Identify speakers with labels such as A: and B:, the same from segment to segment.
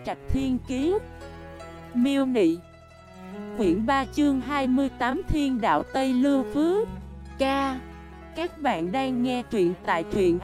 A: Trạch Thiên Kiế. Miêu Nị. Quyển 3 chương 28 Thiên Đạo Tây Lưu Phước. Ca. Các bạn đang nghe truyện tại truyện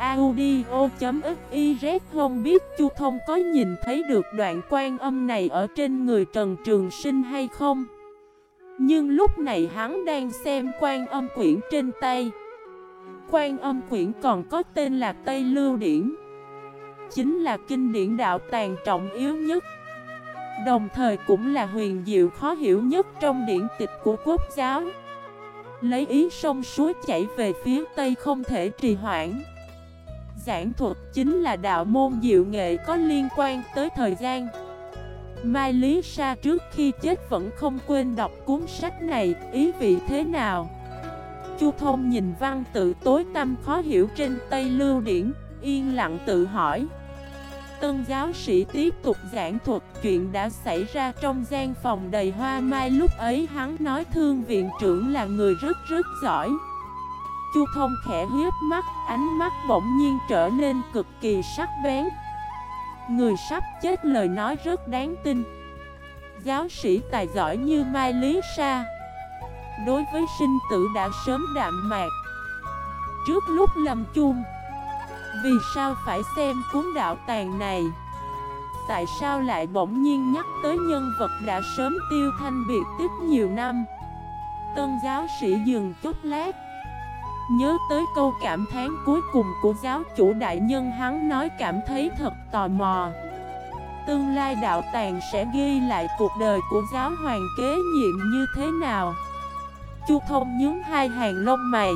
A: audio.xyz. Không biết Chu Thông có nhìn thấy được đoạn quan âm này ở trên người Trần Trường Sinh hay không? Nhưng lúc này hắn đang xem quan âm quyển trên tay. Quan âm quyển còn có tên là Tây Lưu Điển, chính là kinh điển đạo tàng trọng yếu nhất, đồng thời cũng là huyền diệu khó hiểu nhất trong điển tịch của Quốc giáo. Lấy ý sông suối chảy về phía Tây không thể trì hoãn. Giảng thuật chính là đạo môn diệu nghệ có liên quan tới thời gian. Mai Lý Sa trước khi chết vẫn không quên đọc cuốn sách này, ý vị thế nào? Chu Thông nhìn văn tự tối tăm khó hiểu trên Tây Lưu Điển, yên lặng tự hỏi. Tân giáo sĩ tiếp tục giảng thuật chuyện đã xảy ra trong gian phòng đầy hoa mai. Lúc ấy hắn nói Thương viện trưởng là người rất giỏi. Chu Thông khẽ hiếp mắt, ánh mắt bỗng nhiên trở nên cực kỳ sắc bén. Người sắp chết lời nói rất đáng tin. Giáo sĩ tài giỏi như Mai Lý Sa, đối với sinh tử đã sớm đạm mạc. Trước lúc lâm chung, vì sao phải xem cuốn đạo tàng này? Tại sao lại bỗng nhiên nhắc tới nhân vật đã sớm tiêu thanh biệt tích nhiều năm? Tân giáo sĩ dừng chút lát, nhớ tới câu cảm thán cuối cùng của giáo chủ đại nhân, hắn nói cảm thấy thật tò mò. Tương lai đạo tàng sẽ ghi lại cuộc đời của giáo hoàng kế nhiệm như thế nào? Chu Thông nhướng hai hàng lông mày.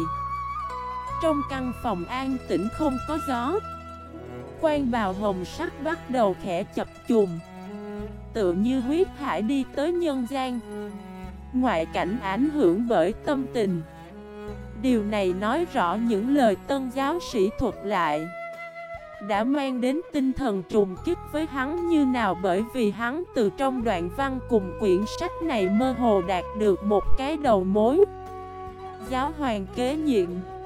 A: Trong căn phòng an tĩnh không có gió, quan bào hồng sắc bắt đầu khẽ chập chùng, tựa như huyết hải đi tới nhân gian. Ngoại cảnh ảnh hưởng bởi tâm tình. Điều này nói rõ những lời tân giáo sĩ thuật lại đã mang đến tinh thần trùng kích với hắn như nào, bởi vì hắn từ trong đoạn văn cùng quyển sách này mơ hồ đạt được một cái đầu mối. Giáo hoàng kế nhiệm,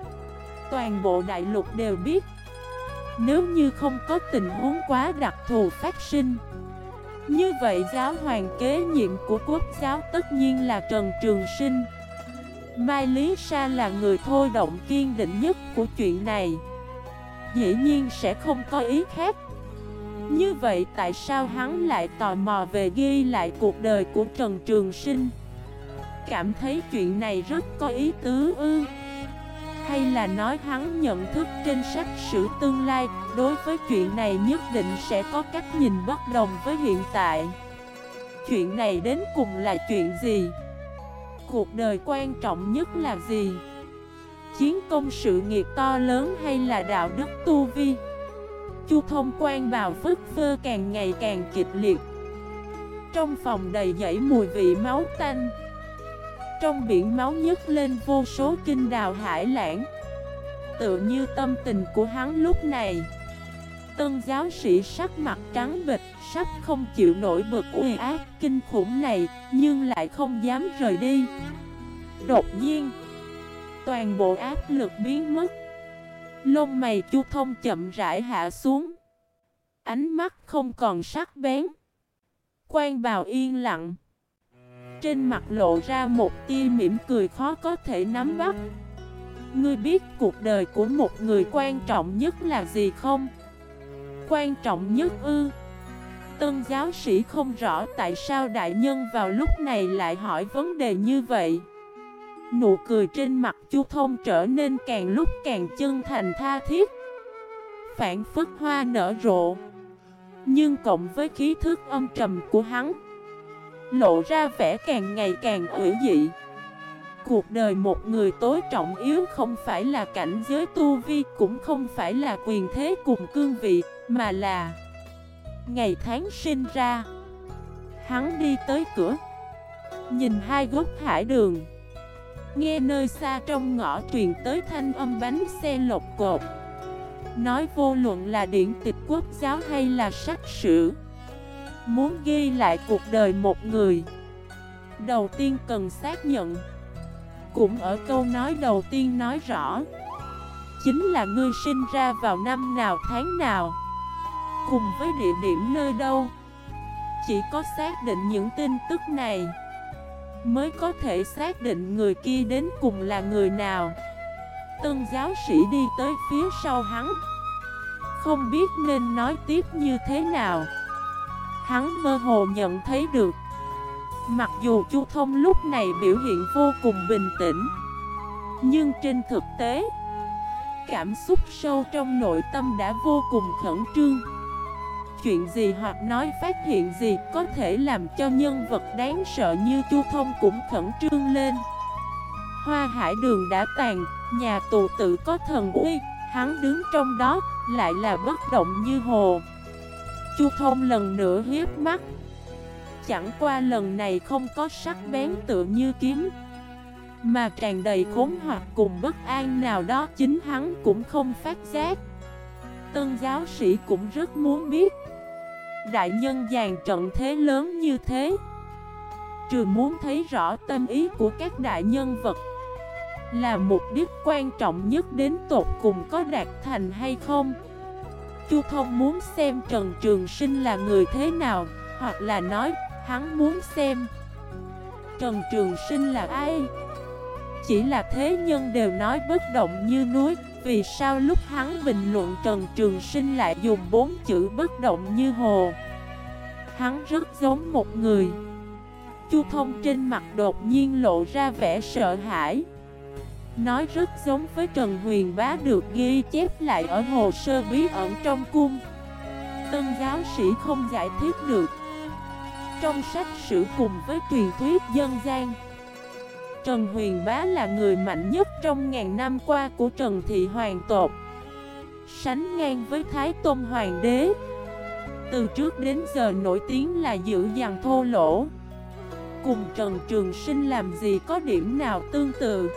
A: toàn bộ đại lục đều biết. Nếu như không có tình huống quá đặc thù phát sinh, như vậy giáo hoàng kế nhiệm của Quốc giáo tất nhiên là Trần Trường Sinh. Mai Lý Sa là người thôi động kiên định nhất của chuyện này, dĩ nhiên sẽ không có ý khác. Như vậy tại sao hắn lại tò mò về ghi lại cuộc đời của Trần Trường Sinh? Cảm thấy chuyện này rất có ý tứ ư? Hay là nói hắn nhận thức trên sách sử tương lai, đối với chuyện này nhất định sẽ có cách nhìn bất đồng với hiện tại? Chuyện này đến cùng là chuyện gì? Cuộc đời quan trọng nhất là gì? Chiến công sự nghiệp to lớn hay là đạo đức tu vi? Chu Thông quan bào phất phơ càng ngày càng kịch liệt. Trong phòng đầy dẫy mùi vị máu tanh. Trong biển máu nhấc lên vô số kinh đào hải lãng, tựa như tâm tình của hắn lúc này. Tân giáo sĩ sắc mặt trắng bệch, sắp không chịu nổi bực uy ác kinh khủng này, nhưng lại không dám rời đi. Đột nhiên, toàn bộ áp lực biến mất. Lông mày Chu Thông chậm rãi hạ xuống, ánh mắt không còn sắc bén, quan bào yên lặng, trên mặt lộ ra một tia mỉm cười khó có thể nắm bắt. Ngươi biết cuộc đời của một người quan trọng nhất là gì không? Quan trọng nhất ư? Tân giáo sĩ không rõ tại sao đại nhân vào lúc này lại hỏi vấn đề như vậy. Nụ cười trên mặt Chu Thông trở nên càng lúc càng chân thành tha thiết, phảng phất hoa nở rộ. Nhưng cộng với khí thức âm trầm của hắn, lộ ra vẻ càng ngày càng ủy dị. Cuộc đời một người tối trọng yếu không phải là cảnh giới tu vi, cũng không phải là quyền thế cùng cương vị, mà là ngày tháng sinh ra. Hắn đi tới cửa, nhìn hai gốc hải đường, nghe nơi xa trong ngõ truyền tới thanh âm bánh xe lột cột. Nói vô luận là điển tịch Quốc giáo hay là sách sử, muốn ghi lại cuộc đời một người, đầu tiên cần xác nhận. Cũng ở câu nói đầu tiên nói rõ, chính là ngươi sinh ra vào năm nào tháng nào, cùng với địa điểm nơi đâu. Chỉ có xác định những tin tức này mới có thể xác định người kia đến cùng là người nào. Tân giáo sĩ đi tới phía sau hắn, không biết nên nói tiếp như thế nào. Hắn mơ hồ nhận thấy được, mặc dù Chu Thông lúc này biểu hiện vô cùng bình tĩnh, nhưng trên thực tế, cảm xúc sâu trong nội tâm đã vô cùng khẩn trương. Chuyện gì hoặc nói phát hiện gì có thể làm cho nhân vật đáng sợ như Chu Thông cũng khẩn trương lên. Hoa Hải Đường đã tàn, nhà tù tự có thần uy, hắn đứng trong đó lại là bất động như hồ. Chu Thông lần nữa hiếp mắt, chẳng qua lần này không có sắc bén tựa như kiếm, mà tràn đầy khốn hoặc cùng bất an nào đó chính hắn cũng không phát giác. Tân giáo sĩ cũng rất muốn biết, đại nhân dàn trận thế lớn như thế, trừ muốn thấy rõ tâm ý của các đại nhân vật, là mục đích quan trọng nhất đến tột cùng có đạt thành hay không? Chu Thông muốn xem Trần Trường Sinh là người thế nào, hoặc là nói, hắn muốn xem Trần Trường Sinh là ai? Chỉ là thế nhân đều nói bất động như núi, vì sao lúc hắn bình luận Trần Trường Sinh lại dùng 4 chữ bất động như hồ? Hắn rất giống một người. Chu Thông trên mặt đột nhiên lộ ra vẻ sợ hãi, nói rất giống với Trần Huyền Bá được ghi chép lại ở hồ sơ bí ẩn trong cung. Tân giáo sĩ không giải thích được. Trong sách sử cùng với truyền thuyết dân gian, Trần Huyền Bá là người mạnh nhất trong ngàn năm qua của Trần Thị Hoàng tộc, sánh ngang với Thái Tôn Hoàng đế. Từ trước đến giờ nổi tiếng là dữ dằn thô lỗ. Cùng Trần Trường Sinh làm gì có điểm nào tương tự?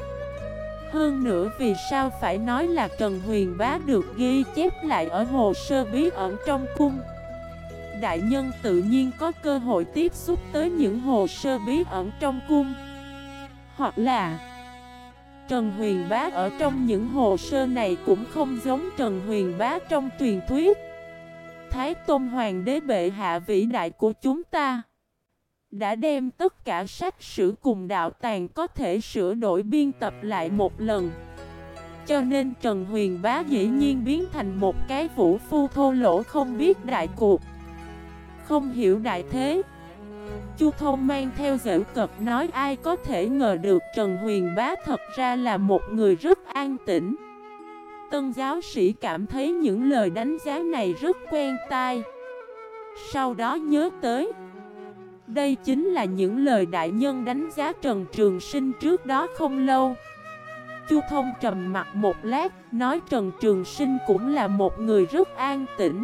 A: Hơn nữa vì sao phải nói là Trần Huyền Bá được ghi chép lại ở hồ sơ bí ẩn trong cung? Đại nhân tự nhiên có cơ hội tiếp xúc tới những hồ sơ bí ẩn trong cung. Hoặc là Trần Huyền Bá ở trong những hồ sơ này cũng không giống Trần Huyền Bá trong truyền thuyết. Thái Tôn Hoàng đế bệ hạ vĩ đại của chúng ta đã đem tất cả sách sử cùng đạo tàng có thể sửa đổi biên tập lại một lần. Cho nên Trần Huyền Bá dĩ nhiên biến thành một cái vũ phu thô lỗ không biết đại cuộc, không hiểu đại thế. Chu Thông mang theo giễu cợt nói, ai có thể ngờ được Trần Huyền Bá thật ra là một người rất an tĩnh. Tân giáo sĩ cảm thấy những lời đánh giá này rất quen tai. Sau đó nhớ tới, đây chính là những lời đại nhân đánh giá Trần Trường Sinh trước đó không lâu. Chu Thông trầm mặt một lát, nói Trần Trường Sinh cũng là một người rất an tĩnh.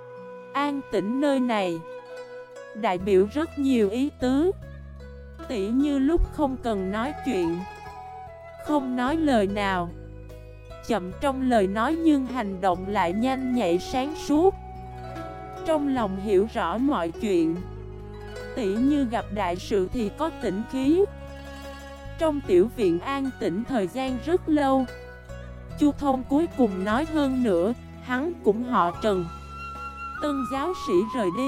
A: An tĩnh nơi này đại biểu rất nhiều ý tứ. Tỉ như lúc không cần nói chuyện, không nói lời nào, chậm trong lời nói nhưng hành động lại nhanh nhạy sáng suốt, trong lòng hiểu rõ mọi chuyện. Tỉ như gặp đại sự thì có tĩnh khí. Trong tiểu viện an tĩnh thời gian rất lâu. Chu Thông cuối cùng nói, hơn nữa, hắn cũng họ Trần. Tân giáo sĩ rời đi,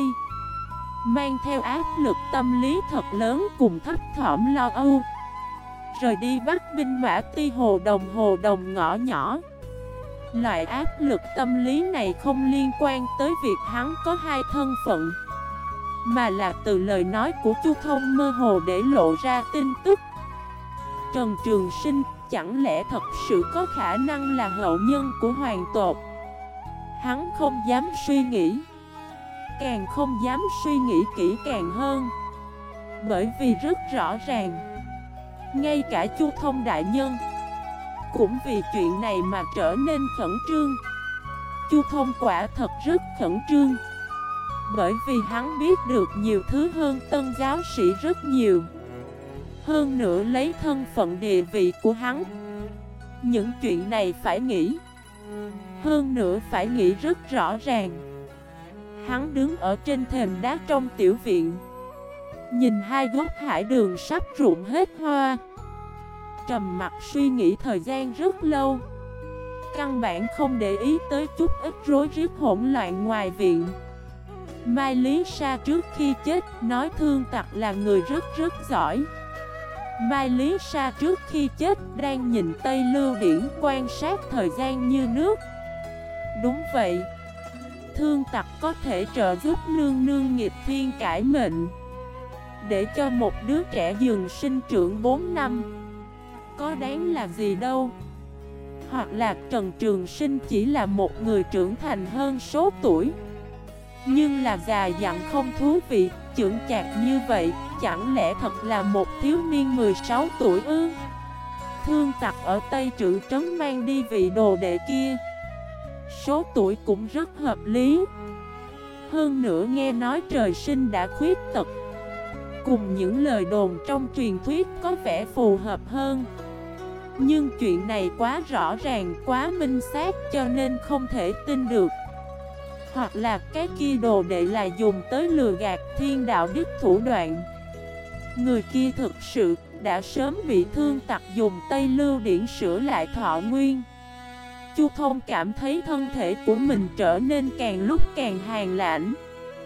A: mang theo áp lực tâm lý thật lớn cùng thấp thỏm lo âu. Rời đi bắt binh mã ti hồ đồng ngõ nhỏ. Loại áp lực tâm lý này không liên quan tới việc hắn có hai thân phận, mà là từ lời nói của Chu Thông mơ hồ để lộ ra tin tức. Trần Trường Sinh chẳng lẽ thật sự có khả năng là hậu nhân của hoàng tộc? Hắn không dám suy nghĩ, càng không dám suy nghĩ kỹ càng hơn. Bởi vì rất rõ ràng, ngay cả Chu Thông đại nhân cũng vì chuyện này mà trở nên khẩn trương. Chu Thông quả thật rất khẩn trương, bởi vì hắn biết được nhiều thứ hơn tân giáo sĩ rất nhiều. Hơn nữa lấy thân phận địa vị của hắn, những chuyện này phải nghĩ. Hơn nữa phải nghĩ rất rõ ràng. Hắn đứng ở trên thềm đá trong tiểu viện, nhìn hai gốc hải đường sắp rụng hết hoa, trầm mặt suy nghĩ thời gian rất lâu. Căn bản không để ý tới chút ít rối rít hỗn loạn ngoài viện. Mai Lý Sa trước khi chết nói Thương Tặc là người rất giỏi. Mai Lý Sa trước khi chết đang nhìn Tây Lưu Điển quan sát thời gian như nước. Đúng vậy, Thương Tặc có thể trợ giúp nương nương nghịch thiên cải mệnh, để cho một đứa trẻ dừng sinh trưởng 4 năm. Có đáng là gì đâu. Hoặc là Trần Trường Sinh chỉ là một người trưởng thành hơn số tuổi, nhưng là già dặn không thú vị, chững chạc như vậy, chẳng lẽ thật là một thiếu niên 16 tuổi ư? Thương Tặc ở Tây Trữ Trấn mang đi vị đồ đệ kia, số tuổi cũng rất hợp lý. Hơn nữa nghe nói trời sinh đã khuyết tật, cùng những lời đồn trong truyền thuyết có vẻ phù hợp hơn. Nhưng chuyện này quá rõ ràng, quá minh xác cho nên không thể tin được. Hoặc là cái kia đồ đệ là dùng tới lừa gạt thiên đạo đức thủ đoạn. Người kia thực sự đã sớm bị Thương Tặc dùng Tây Lưu Điển sửa lại thọ nguyên. Chu Thông cảm thấy thân thể của mình trở nên càng lúc càng hàn lãnh.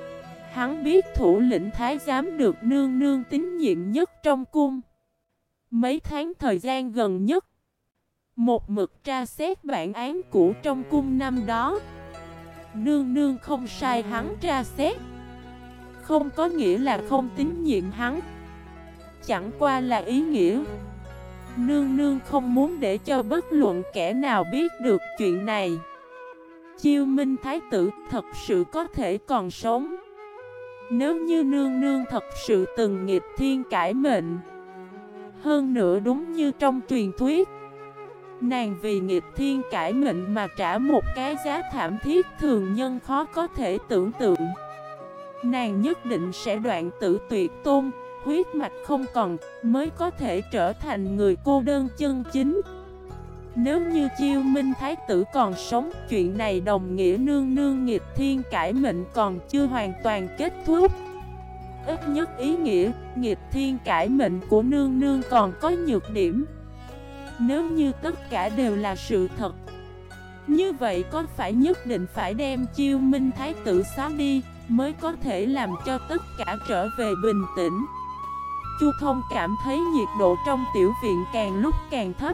A: Hắn biết thủ lĩnh thái giám được nương nương tín nhiệm nhất trong cung. Mấy tháng thời gian gần nhất, một mực tra xét bản án cũ trong cung năm đó. Nương nương không sai hắn tra xét, không có nghĩa là không tín nhiệm hắn. Chẳng qua là ý nghĩa nương nương không muốn để cho bất luận kẻ nào biết được chuyện này. Chiêu Minh Thái tử thật sự có thể còn sống. Nếu như nương nương thật sự từng nghịch thiên cải mệnh, hơn nữa đúng như trong truyền thuyết, nàng vì nghịch thiên cải mệnh mà trả một cái giá thảm thiết thường nhân khó có thể tưởng tượng. Nàng nhất định sẽ đoạn tử tuyệt tôn, huyết mạch không còn, mới có thể trở thành người cô đơn chân chính. Nếu như Chiêu Minh Thái tử còn sống, chuyện này đồng nghĩa nương nương nghịch thiên cải mệnh còn chưa hoàn toàn kết thúc. Ít nhất ý nghĩa, nghịch thiên cải mệnh của nương nương còn có nhược điểm. Nếu như tất cả đều là sự thật, như vậy có phải nhất định phải đem Chiêu Minh Thái tử xóa đi, mới có thể làm cho tất cả trở về bình tĩnh? Chu Thông cảm thấy nhiệt độ trong tiểu viện càng lúc càng thấp.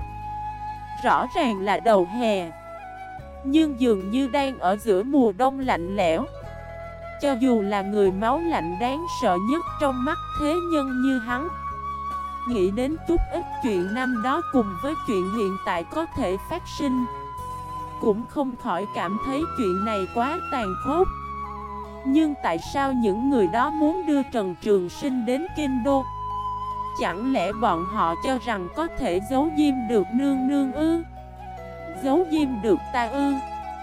A: Rõ ràng là đầu hè, nhưng dường như đang ở giữa mùa đông lạnh lẽo. Cho dù là người máu lạnh đáng sợ nhất trong mắt thế nhân như hắn, nghĩ đến chút ít chuyện năm đó cùng với chuyện hiện tại có thể phát sinh, cũng không khỏi cảm thấy chuyện này quá tàn khốc. Nhưng tại sao những người đó muốn đưa Trần Trường Sinh đến Kinh Đô? Chẳng lẽ bọn họ cho rằng có thể giấu diêm được nương nương ư? Giấu diêm được ta ư?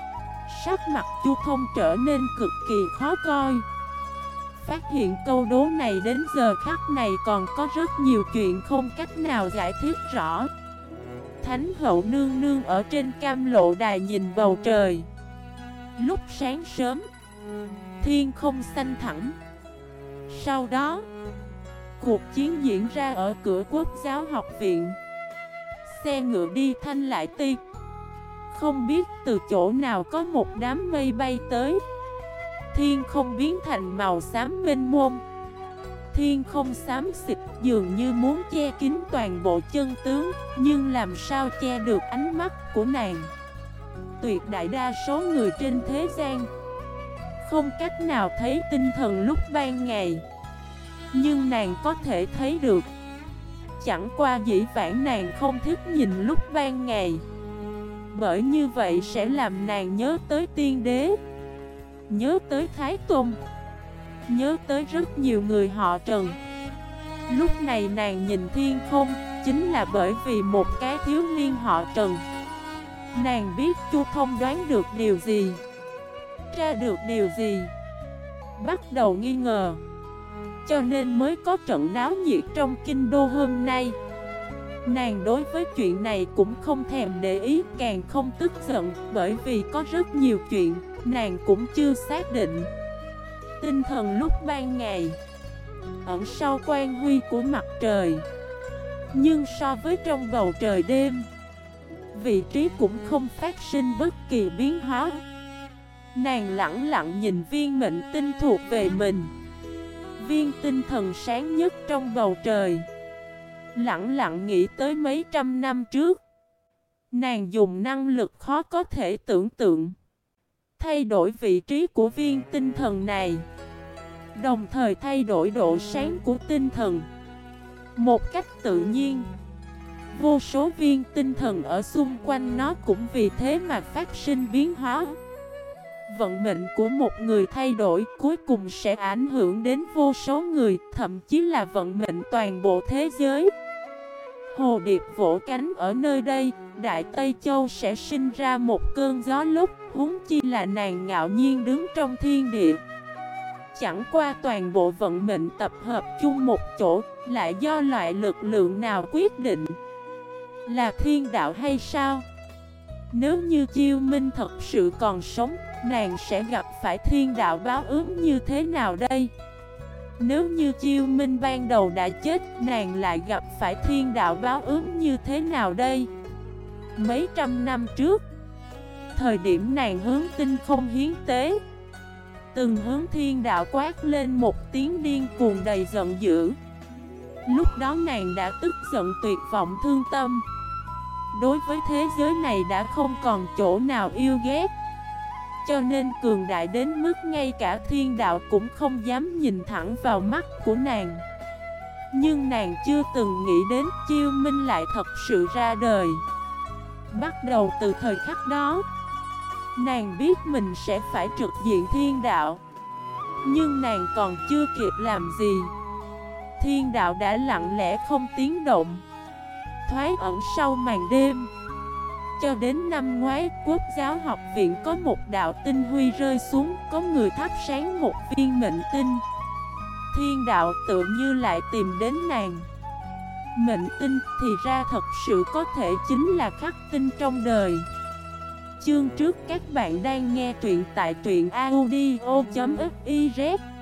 A: Sắc mặt Chu Thông trở nên cực kỳ khó coi. Phát hiện câu đố này đến giờ khắc này còn có rất nhiều chuyện không cách nào giải thích rõ. Thánh hậu nương nương ở trên Cam Lộ Đài nhìn bầu trời. Lúc sáng sớm, thiên không xanh thẳm. Sau đó, cuộc chiến diễn ra ở cửa Quốc giáo học viện. Xe ngựa đi thanh lại ti. Không biết từ chỗ nào có một đám mây bay tới. Thiên không biến thành màu xám mênh mông. Thiên không xám xịt dường như muốn che kín toàn bộ chân tướng, nhưng làm sao che được ánh mắt của nàng. Tuyệt đại đa số người trên thế gian không cách nào thấy tinh thần lúc ban ngày, nhưng nàng có thể thấy được. Chẳng qua dĩ vãng nàng không thích nhìn lúc ban ngày, bởi như vậy sẽ làm nàng nhớ tới tiên đế, nhớ tới Thái Tôn, nhớ tới rất nhiều người họ Trần. Lúc này nàng nhìn thiên không, chính là bởi vì một cái thiếu niên họ Trần. Nàng biết Chu Thông đoán được điều gì, tra được điều gì, bắt đầu nghi ngờ, cho nên mới có trận náo nhiệt trong kinh đô hôm nay. Nàng đối với chuyện này cũng không thèm để ý, càng không tức giận, bởi vì có rất nhiều chuyện nàng cũng chưa xác định. Tinh thần lúc ban ngày ẩn sau quang huy của mặt trời, nhưng so với trong bầu trời đêm, vị trí cũng không phát sinh bất kỳ biến hóa. Nàng lẳng lặng nhìn viên mệnh tinh thuộc về mình, viên tinh thần sáng nhất trong bầu trời. Lẳng lặng nghĩ tới mấy trăm năm trước, nàng dùng năng lực khó có thể tưởng tượng thay đổi vị trí của viên tinh thần này, đồng thời thay đổi độ sáng của tinh thần. Một cách tự nhiên, vô số viên tinh thần ở xung quanh nó cũng vì thế mà phát sinh biến hóa. Vận mệnh của một người thay đổi cuối cùng sẽ ảnh hưởng đến vô số người, thậm chí là vận mệnh toàn bộ thế giới. Hồ điệp vỗ cánh ở nơi đây, Đại Tây Châu sẽ sinh ra một cơn gió lúc, huống chi là nàng ngạo nhiên đứng trong thiên địa. Chẳng qua toàn bộ vận mệnh tập hợp chung một chỗ, lại do loại lực lượng nào quyết định? Là thiên đạo hay sao? Nếu như Chiêu Minh thật sự còn sống, nàng sẽ gặp phải thiên đạo báo ứng như thế nào đây? Nếu như Chiêu Minh ban đầu đã chết, nàng lại gặp phải thiên đạo báo ứng như thế nào đây? Mấy trăm năm trước, thời điểm nàng hướng tinh không hiến tế, từng hướng thiên đạo quát lên một tiếng điên cuồng đầy giận dữ. Lúc đó nàng đã tức giận tuyệt vọng thương tâm. Đối với thế giới này đã không còn chỗ nào yêu ghét, cho nên cường đại đến mức ngay cả thiên đạo cũng không dám nhìn thẳng vào mắt của nàng. Nhưng nàng chưa từng nghĩ đến Chiêu Minh lại thật sự ra đời. Bắt đầu từ thời khắc đó, nàng biết mình sẽ phải trực diện thiên đạo. Nhưng nàng còn chưa kịp làm gì, thiên đạo đã lặng lẽ không tiếng động, thoái ẩn sau màn đêm. Cho đến năm ngoái, Quốc giáo học viện có một đạo tinh huy rơi xuống, có người thắp sáng một viên mệnh tinh. Thiên đạo tự như lại tìm đến nàng. Mệnh tinh thì ra thật sự có thể chính là khắc tinh trong đời. Chương trước các bạn đang nghe truyện tại truyện audio.fif